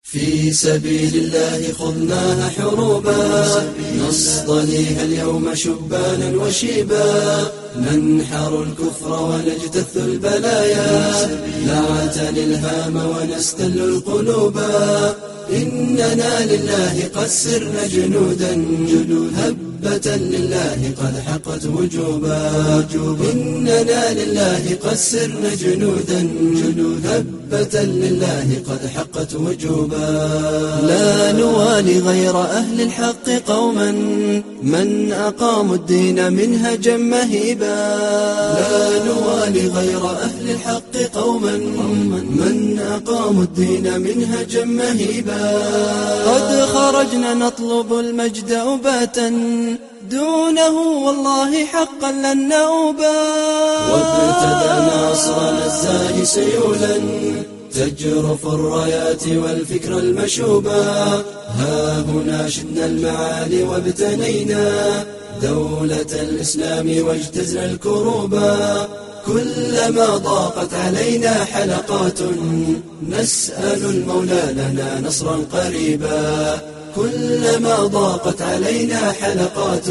في سبيل الله خضناها حروبا، نصطليها اليوم شبانا وشيبا، ننحر الكفر ونجتث البلايا، نعتلي الهام ونستل القلوبا، إننا لله قد سرنا جنودا، هبة لله قد حقت وجوبا، إننا لله قد سرنا جنودا، هبة لله قد حقت وجوبا. لا نوالي غير أهل الحق قوما، من أقاموا الدين منهجا مهيبا، لا نوالي غير أهل الحق قوما، من أقاموا الدين منهجا مهيبا. قد خرجنا نطلب المجد أباتا، دونه والله حقا لن نؤبا، وابتدأنا عصرنا الزاهي سيولا، تجرف الرايات والفكر المشوبا، ها هنا شدنا المعالي وابتنينا دولة الإسلام واجتزنا الكروبا، كلما ضاقت علينا حلقات نسأل المولى لنا نصرا قريبا، كلما ضاقت علينا حلقات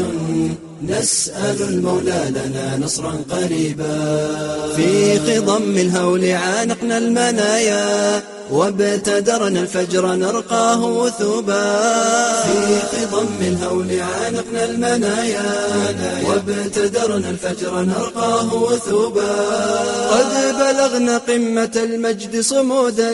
نسأل المولى لنا نصرا قريبا. في خضم الهول عانقنا المنايا، وابتدرنا الفجر نرقاه وثوبا، في خضم الهول عانقنا المنايا، وابتدرنا الفجر نرقاه وثوبا. قد بلغنا قمة المجد صمودا،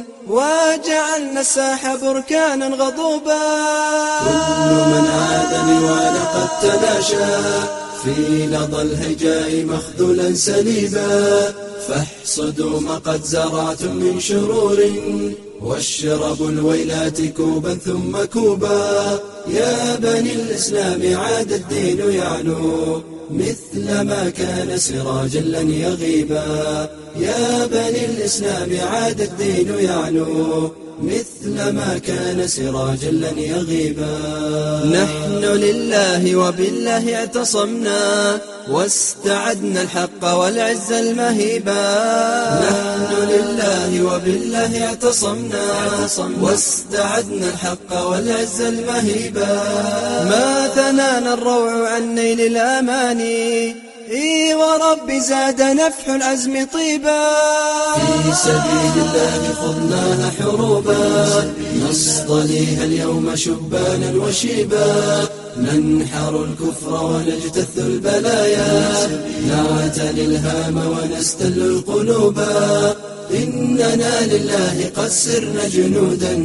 وجعلنا الساح بركانا غضوبا، كل من عادني وانا قد تلاشى، في لظى الهجاء مخذولا سليبا، فاحصدوا ما قد زرعتم من شرور، واشربوا الويلات كوبا ثم كوبا، يا بني الإسلام عاد الدين يعلو، مثل ما كان سراجا لن يغيبا، يا بني الإسلام عاد الدين يعلو، مثل ما كان سراجا لن يغيبا. نحن لله وبالله اعتصمنا، واستعدنا الحق والعز المهيبا، نحن لله وبالله اعتصمنا، واستعدنا الحق والعز المهيبا. ما ثنانا الروع عن نيل الأماني، إي ورب زاد نفح العزم طيبا، في سبيل الله خضناها حروبا، نصطليها اليوم شبانا وشيبا، ننحر الكفر ونجتث البلايا، نعتلي الهام ونستل القلوبا، إننا لله قد سرنا جنودا،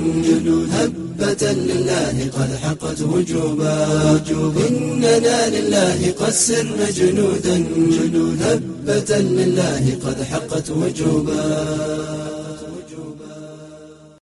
هبة لله قد حقت وجوبا، إننا لله قد سرنا جنودا، هبة لله قد حقت وجوبا.